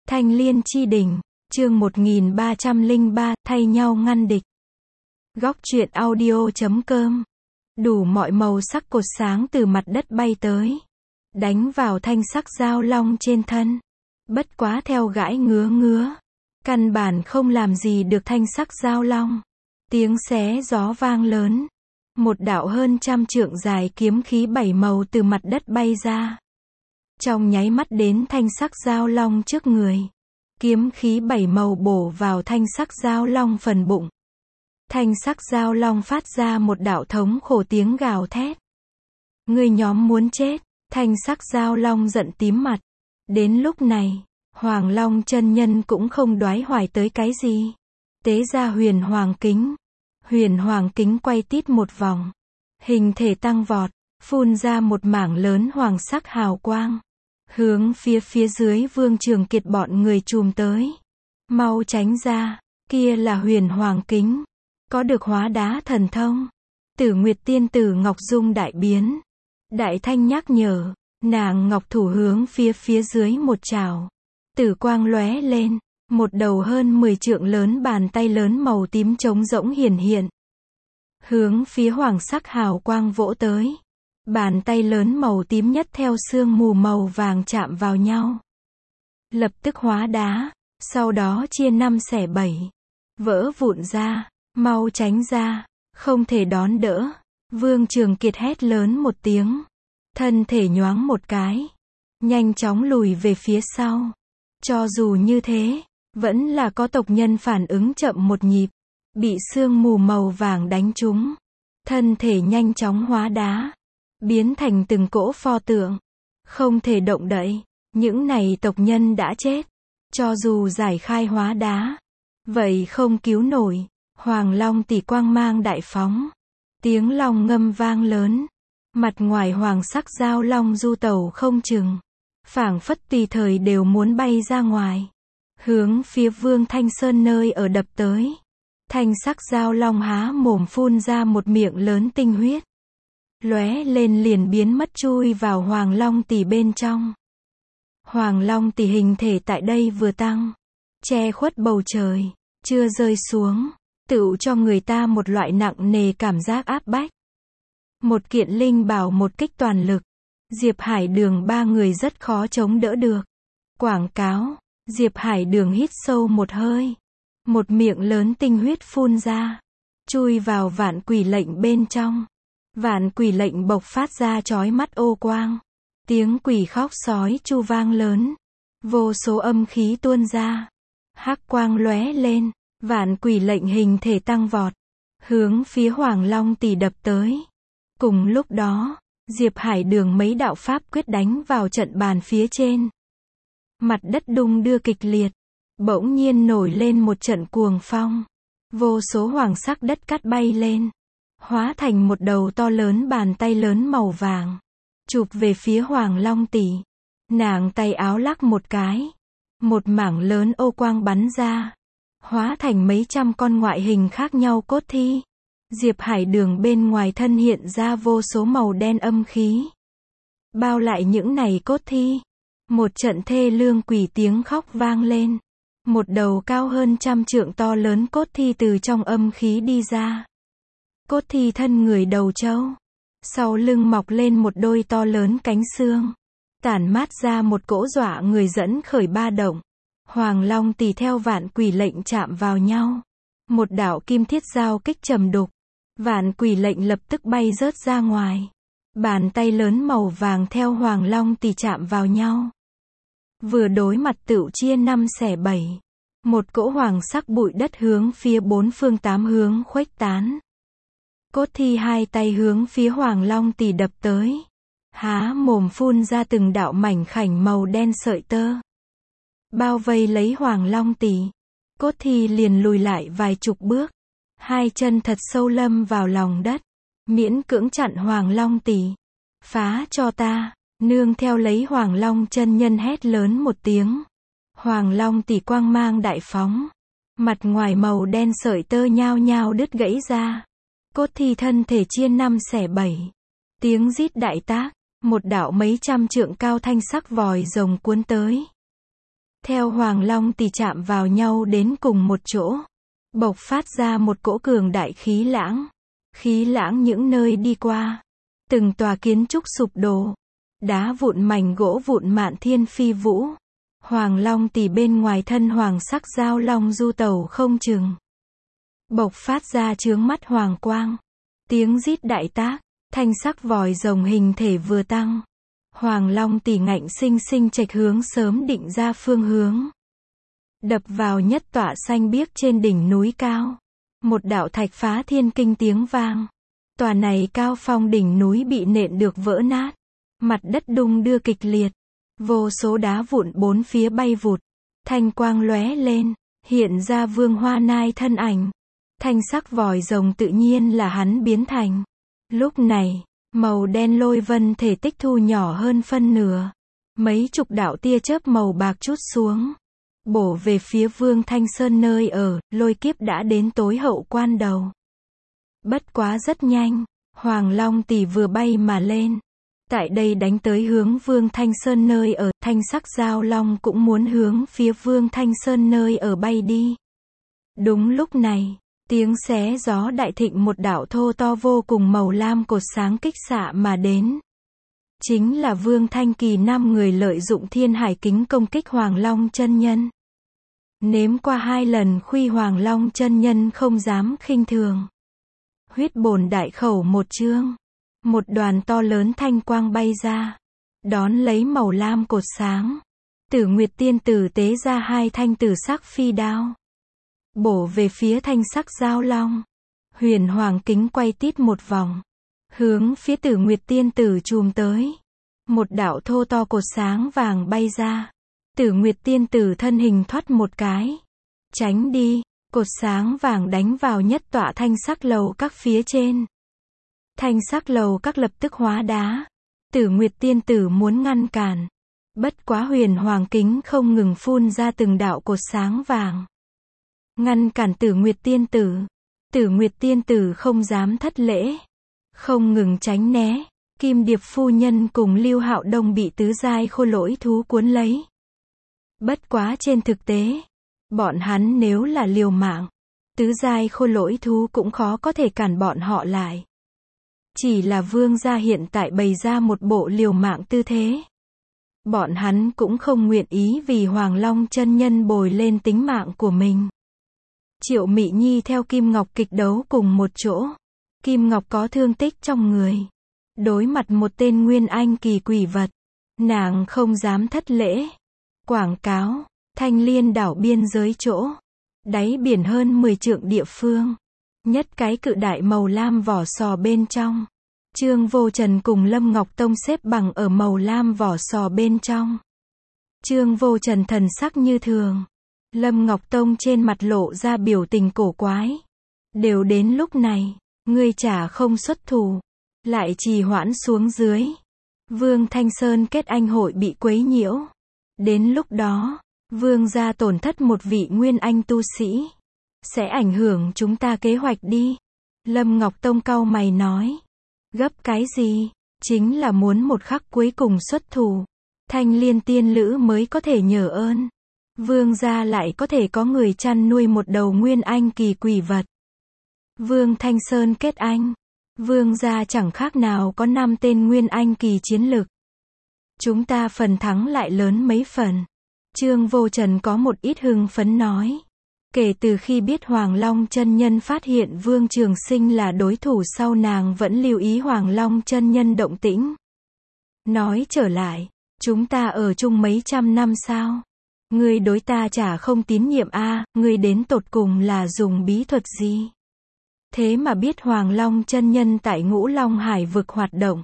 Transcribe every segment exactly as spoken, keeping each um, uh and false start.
Thanh Liên chi đỉnh, chương một nghìn ba trăm lẻ ba, thay nhau ngăn địch. Góc truyện audio chấm com. Đủ mọi màu sắc cột sáng từ mặt đất bay tới, đánh vào thanh sắc dao long trên thân. Bất quá theo gãi ngứa ngứa, căn bản không làm gì được thanh sắc dao long. Tiếng xé gió vang lớn, một đạo hơn trăm trượng dài kiếm khí bảy màu từ mặt đất bay ra. Trong nháy mắt đến thanh sắc dao long trước người. Kiếm khí bảy màu bổ vào thanh sắc dao long phần bụng. Thanh sắc dao long phát ra một đạo thống khổ tiếng gào thét. Ngươi nhóm muốn chết, thanh sắc dao long giận tím mặt. Đến lúc này, Hoàng Long chân nhân cũng không đoái hoài tới cái gì. Tế ra huyền hoàng kính. Huyền hoàng kính quay tít một vòng. Hình thể tăng vọt, phun ra một mảng lớn hoàng sắc hào quang. Hướng phía phía dưới Vương Trường Kiệt bọn người chùm tới. Mau tránh ra, kia là huyền hoàng kính. Có được hóa đá thần thông. Tử Nguyệt tiên tử Ngọc Dung đại biến. Đại Thanh nhắc nhở, nàng ngọc thủ hướng phía phía dưới một trảo. Tử quang lóe lên, một đầu hơn mười trượng lớn bàn tay lớn màu tím trống rỗng hiển hiện. Hướng phía hoàng sắc hào quang vỗ tới. Bàn tay lớn màu tím nhất theo sương mù màu vàng chạm vào nhau. Lập tức hóa đá, sau đó chia năm xẻ bảy. Vỡ vụn ra, mau tránh ra, không thể đón đỡ. Vương Trường Kiệt hét lớn một tiếng. Thân thể nhoáng một cái. Nhanh chóng lùi về phía sau. Cho dù như thế, vẫn là có tộc nhân phản ứng chậm một nhịp. Bị sương mù màu vàng đánh trúng. Thân thể nhanh chóng hóa đá. Biến thành từng cỗ pho tượng. Không thể động đậy. Những này tộc nhân đã chết. Cho dù giải khai hóa đá. Vậy không cứu nổi. Hoàng Long tỷ quang mang đại phóng. Tiếng long ngâm vang lớn. Mặt ngoài hoàng sắc dao long du tẩu không chừng. Phảng phất tùy thời đều muốn bay ra ngoài. Hướng phía Vương Thanh Sơn nơi ở đập tới. Thanh sắc dao long há mồm phun ra một miệng lớn tinh huyết. Lóe lên liền biến mất chui vào Hoàng Long tỷ bên trong. Hoàng Long tỷ hình thể tại đây vừa tăng, che khuất bầu trời, chưa rơi xuống, tựu cho người ta một loại nặng nề cảm giác áp bách. Một kiện linh bảo một kích toàn lực, Diệp Hải Đường ba người rất khó chống đỡ được. Quảng cáo, Diệp Hải Đường hít sâu một hơi, một miệng lớn tinh huyết phun ra, chui vào vạn quỷ lệnh bên trong. Vạn quỷ lệnh bộc phát ra chói mắt ô quang. Tiếng quỷ khóc sói chu vang lớn. Vô số âm khí tuôn ra. Hắc quang lóe lên. Vạn quỷ lệnh hình thể tăng vọt. Hướng phía Hoàng Long tỷ đập tới. Cùng lúc đó, Diệp Hải Đường mấy đạo pháp quyết đánh vào trận bàn phía trên. Mặt đất đung đưa kịch liệt. Bỗng nhiên nổi lên một trận cuồng phong. Vô số hoàng sắc đất cát bay lên. Hóa thành một đầu to lớn bàn tay lớn màu vàng. Chụp về phía Hoàng Long tỷ. Nàng tay áo lắc một cái. Một mảng lớn ô quang bắn ra. Hóa thành mấy trăm con ngoại hình khác nhau cốt thi. Diệp Hải Đường bên ngoài thân hiện ra vô số màu đen âm khí. Bao lại những này cốt thi. Một trận thê lương quỷ tiếng khóc vang lên. Một đầu cao hơn trăm trượng to lớn cốt thi từ trong âm khí đi ra. Cốt thi thân người đầu trâu. Sau lưng mọc lên một đôi to lớn cánh xương. Tản mát ra một cỗ dọa người dẫn khởi ba động. Hoàng Long tỷ theo vạn quỷ lệnh chạm vào nhau. Một đạo kim thiết giao kích trầm đục. Vạn quỷ lệnh lập tức bay rớt ra ngoài. Bàn tay lớn màu vàng theo Hoàng Long tỷ chạm vào nhau. Vừa đối mặt tựu chia năm xẻ bảy. Một cỗ hoàng sắc bụi đất hướng phía bốn phương tám hướng khuếch tán. Cốt thi hai tay hướng phía Hoàng Long tỷ đập tới. Há mồm phun ra từng đạo mảnh khảnh màu đen sợi tơ. Bao vây lấy Hoàng Long tỷ. Cốt thi liền lùi lại vài chục bước. Hai chân thật sâu lâm vào lòng đất. Miễn cưỡng chặn Hoàng Long tỷ. Phá cho ta. Nương theo lấy Hoàng Long chân nhân hét lớn một tiếng. Hoàng Long tỷ quang mang đại phóng. Mặt ngoài màu đen sợi tơ nhao nhao đứt gãy ra. Cốt thi thân thể chia năm xẻ bảy. Tiếng rít đại tác. Một đạo mấy trăm trượng cao thanh sắc vòi rồng cuốn tới. theo Hoàng Long Tỷ chạm vào nhau đến cùng một chỗ, bộc phát ra một cỗ cường đại khí lãng. Khí lãng những nơi đi qua, từng tòa kiến trúc sụp đổ, đá vụn mảnh gỗ vụn mạn thiên phi vũ. Hoàng Long Tỷ bên ngoài thân hoàng sắc giao long du tẩu không chừng, bộc phát ra chướng mắt hoàng quang. Tiếng rít đại tác, thanh sắc vòi rồng hình thể vừa tăng. Hoàng Long Tỷ ngạnh sinh sinh chệch hướng sớm định ra phương hướng, đập vào nhất tọa xanh biếc trên đỉnh núi cao. Một đạo thạch phá thiên kinh tiếng vang. Tòa này cao phong đỉnh núi bị nện được vỡ nát, mặt đất đung đưa kịch liệt, vô số đá vụn bốn phía bay vụt, thanh quang lóe lên, hiện ra Vương Hoa Nai thân ảnh. Thanh sắc vòi rồng tự nhiên là hắn biến thành. Lúc này, màu đen lôi vân thể tích thu nhỏ hơn phân nửa, mấy chục đạo tia chớp màu bạc trút xuống, bổ về phía Vương Thanh Sơn nơi ở. Lôi kiếp đã đến tối hậu quan đầu. Bất quá rất nhanh, Hoàng Long Tỷ vừa bay mà lên, tại đây đánh tới hướng Vương Thanh Sơn nơi ở. Thanh sắc giao long cũng muốn hướng phía Vương Thanh Sơn nơi ở bay đi. Đúng lúc này, tiếng xé gió đại thịnh, một đạo thô to vô cùng màu lam cột sáng kích xạ mà đến. Chính là Vương Thanh Kỳ năm người lợi dụng Thiên Hải Kính công kích Hoàng Long chân nhân. Nếm qua hai lần khuy, Hoàng Long chân nhân không dám khinh thường. Huyết bổn đại khẩu một chương, một đoàn to lớn thanh quang bay ra, đón lấy màu lam cột sáng. Tử Nguyệt Tiên Tử tế ra hai thanh tử sắc phi đao, bổ về phía thanh sắc giao long. Huyền Hoàng Kính quay tít một vòng, hướng phía Tử Nguyệt Tiên Tử chùm tới. Một đạo thô to cột sáng vàng bay ra. Tử Nguyệt Tiên Tử thân hình thoát một cái, tránh đi. Cột sáng vàng đánh vào nhất tọa thanh sắc lầu các phía trên. Thanh sắc lầu các lập tức hóa đá. Tử Nguyệt Tiên Tử muốn ngăn cản, bất quá Huyền Hoàng Kính không ngừng phun ra từng đạo cột sáng vàng, ngăn cản Tử Nguyệt Tiên Tử. Tử Nguyệt Tiên Tử không dám thất lễ, không ngừng tránh né. Kim Điệp phu nhân cùng Lưu Hạo Đông bị tứ giai khô lỗi thú cuốn lấy. Bất quá trên thực tế, bọn hắn nếu là liều mạng, tứ giai khô lỗi thú cũng khó có thể cản bọn họ lại. Chỉ là Vương gia hiện tại bày ra một bộ liều mạng tư thế. Bọn hắn cũng không nguyện ý vì Hoàng Long chân nhân bồi lên tính mạng của mình. Triệu Mị Nhi theo Kim Ngọc kịch đấu cùng một chỗ. Kim Ngọc có thương tích trong người, đối mặt một tên nguyên anh kỳ quỷ vật, nàng không dám thất lễ. Quảng cáo, Thanh Liên đảo biên giới chỗ, đáy biển hơn mười trượng địa phương, nhất cái cự đại màu lam vỏ sò bên trong. Trương Vô Trần cùng Lâm Ngọc Tông xếp bằng ở màu lam vỏ sò bên trong. Trương Vô Trần thần sắc như thường, Lâm Ngọc Tông trên mặt lộ ra biểu tình cổ quái. Đều đến lúc này, ngươi chả không xuất thủ, lại trì hoãn xuống dưới, Vương Thanh Sơn kết anh hội bị quấy nhiễu. Đến lúc đó, Vương gia tổn thất một vị nguyên anh tu sĩ, sẽ ảnh hưởng chúng ta kế hoạch đi. Lâm Ngọc Tông cau mày nói. Gấp cái gì? Chính là muốn một khắc cuối cùng xuất thủ, Thanh Liên tiên lữ mới có thể nhờ ơn. Vương gia lại có thể có người chăn nuôi một đầu nguyên anh kỳ quỷ vật. Vương Thanh Sơn kết anh, Vương gia chẳng khác nào có năm tên nguyên anh kỳ chiến lực. Chúng ta phần thắng lại lớn mấy phần. Trương Vô Trần có một ít hưng phấn nói. Kể từ khi biết Hoàng Long chân nhân phát hiện Vương Trường Sinh là đối thủ sau, nàng vẫn lưu ý Hoàng Long chân nhân động tĩnh. Nói trở lại, chúng ta ở chung mấy trăm năm sao? Ngươi đối ta chả không tín nhiệm a, à, ngươi đến tột cùng là dùng bí thuật gì? Thế mà biết Hoàng Long chân nhân tại Ngũ Long Hải vực hoạt động.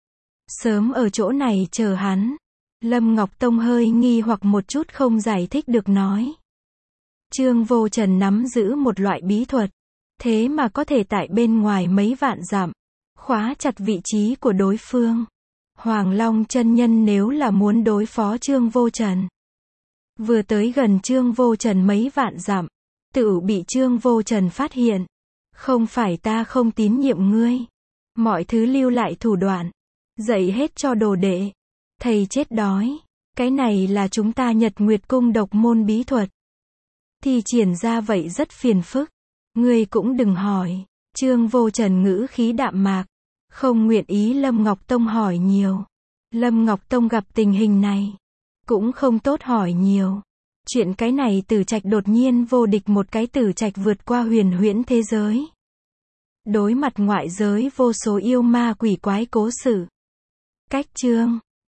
Sớm ở chỗ này chờ hắn. Lâm Ngọc Tông hơi nghi hoặc một chút không giải thích được nói. Trương Vô Trần nắm giữ một loại bí thuật, thế mà có thể tại bên ngoài mấy vạn dặm, khóa chặt vị trí của đối phương. Hoàng Long chân nhân nếu là muốn đối phó Trương Vô Trần, vừa tới gần Trương Vô Trần mấy vạn dặm, tự bị Trương Vô Trần phát hiện. Không phải ta không tín nhiệm ngươi, mọi thứ lưu lại thủ đoạn, dạy hết cho đồ đệ, thầy chết đói. Cái này là chúng ta Nhật Nguyệt Cung độc môn bí thuật. Thì triển ra vậy rất phiền phức. Ngươi cũng đừng hỏi. Trương Vô Trần ngữ khí đạm mạc. Không nguyện ý Lâm Ngọc Tông hỏi nhiều. Lâm Ngọc Tông gặp tình hình này. Cũng không tốt hỏi nhiều. Chuyện cái này Tử Trạch đột nhiên vô địch một cái Tử Trạch vượt qua huyền huyễn thế giới. Đối mặt ngoại giới vô số yêu ma quỷ quái cố sự. Cách chương